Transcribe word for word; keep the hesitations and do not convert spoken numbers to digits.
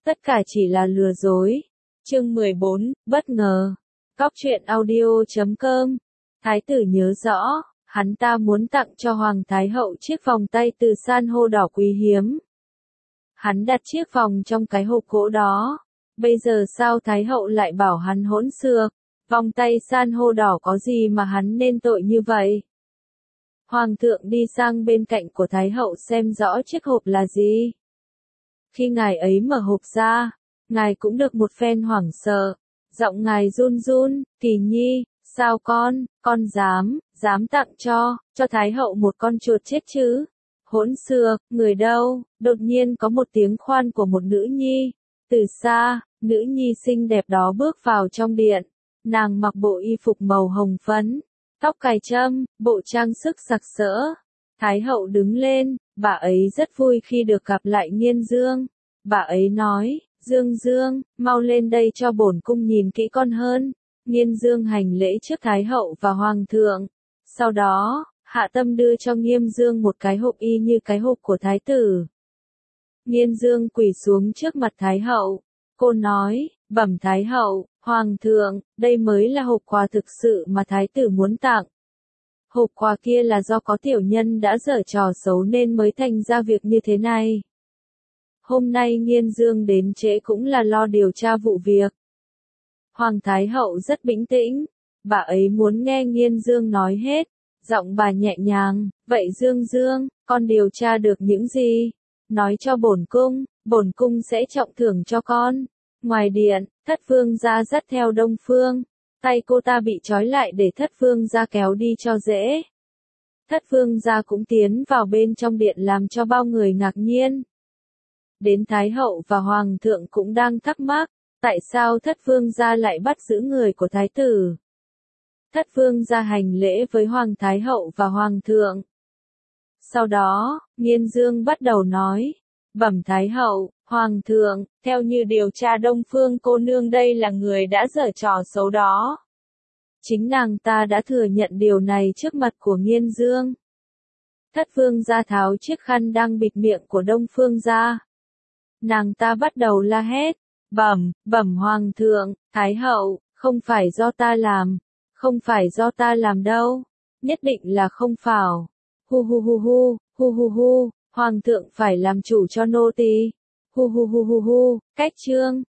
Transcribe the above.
Tất cả chỉ là lừa dối. Chương mười bốn, bất ngờ. Cóc truyện audio chấm com. Thái tử nhớ rõ, hắn ta muốn tặng cho Hoàng Thái Hậu chiếc vòng tay từ san hô đỏ quý hiếm. Hắn đặt chiếc vòng trong cái hộp gỗ đó. Bây giờ sao Thái Hậu lại bảo hắn hỗn xược? Vòng tay san hô đỏ có gì mà hắn nên tội như vậy? Hoàng thượng đi sang bên cạnh của Thái Hậu xem rõ chiếc hộp là gì. Khi ngài ấy mở hộp ra, ngài cũng được một phen hoảng sợ. Giọng ngài run run, Kỳ Nhi, sao con, con dám, dám tặng cho, cho Thái Hậu một con chuột chết chứ? Hỗn xược, người đâu? Đột nhiên có một tiếng khoan của một nữ nhi. Từ xa, nữ nhi xinh đẹp đó bước vào trong điện. Nàng mặc bộ y phục màu hồng phấn, tóc cài trâm, bộ trang sức sặc sỡ. Thái Hậu đứng lên, bà ấy rất vui khi được gặp lại Nghiên Dương. Bà ấy nói, Dương Dương, mau lên đây cho bổn cung nhìn kỹ con hơn. Nghiên Dương hành lễ trước Thái Hậu và Hoàng thượng. Sau đó, Hạ Tâm đưa cho Nghiên Dương một cái hộp y như cái hộp của Thái tử. Nghiên Dương quỳ xuống trước mặt Thái Hậu. Cô nói, bẩm Thái Hậu, Hoàng thượng, đây mới là hộp quà thực sự mà Thái tử muốn tặng. Hộp quà kia là do có tiểu nhân đã giở trò xấu nên mới thành ra việc như thế này. Hôm nay Nghiên Dương đến trễ cũng là lo điều tra vụ việc. Hoàng Thái Hậu rất bình tĩnh, bà ấy muốn nghe Nghiên Dương nói hết, giọng bà nhẹ nhàng, vậy Dương Dương, con điều tra được những gì? Nói cho bổn cung, bổn cung sẽ trọng thưởng cho con. Ngoài điện, Thất Vương gia dắt theo Đông Phương, tay cô ta bị trói lại để Thất Vương gia kéo đi cho dễ. Thất Vương gia cũng tiến vào bên trong điện làm cho bao người ngạc nhiên. Đến Thái Hậu và Hoàng thượng cũng đang thắc mắc, tại sao Thất Vương gia lại bắt giữ người của Thái tử. Thất Vương gia hành lễ với Hoàng Thái Hậu và Hoàng thượng. Sau đó, Nghiên Dương bắt đầu nói, bẩm Thái Hậu, Hoàng thượng, theo như điều tra Đông Phương cô nương đây là người đã giở trò xấu đó. Chính nàng ta đã thừa nhận điều này trước mặt của Nghiên Dương. Thất Vương gia tháo chiếc khăn đang bịt miệng của Đông Phương ra. Nàng ta bắt đầu la hét, bẩm, bẩm Hoàng thượng, Thái Hậu, không phải do ta làm, không phải do ta làm đâu, nhất định là không phải. Hu hu hu hu, hu hu hu, Hoàng thượng phải làm chủ cho nô tỳ. Hu hu hu hu hu, cách chương.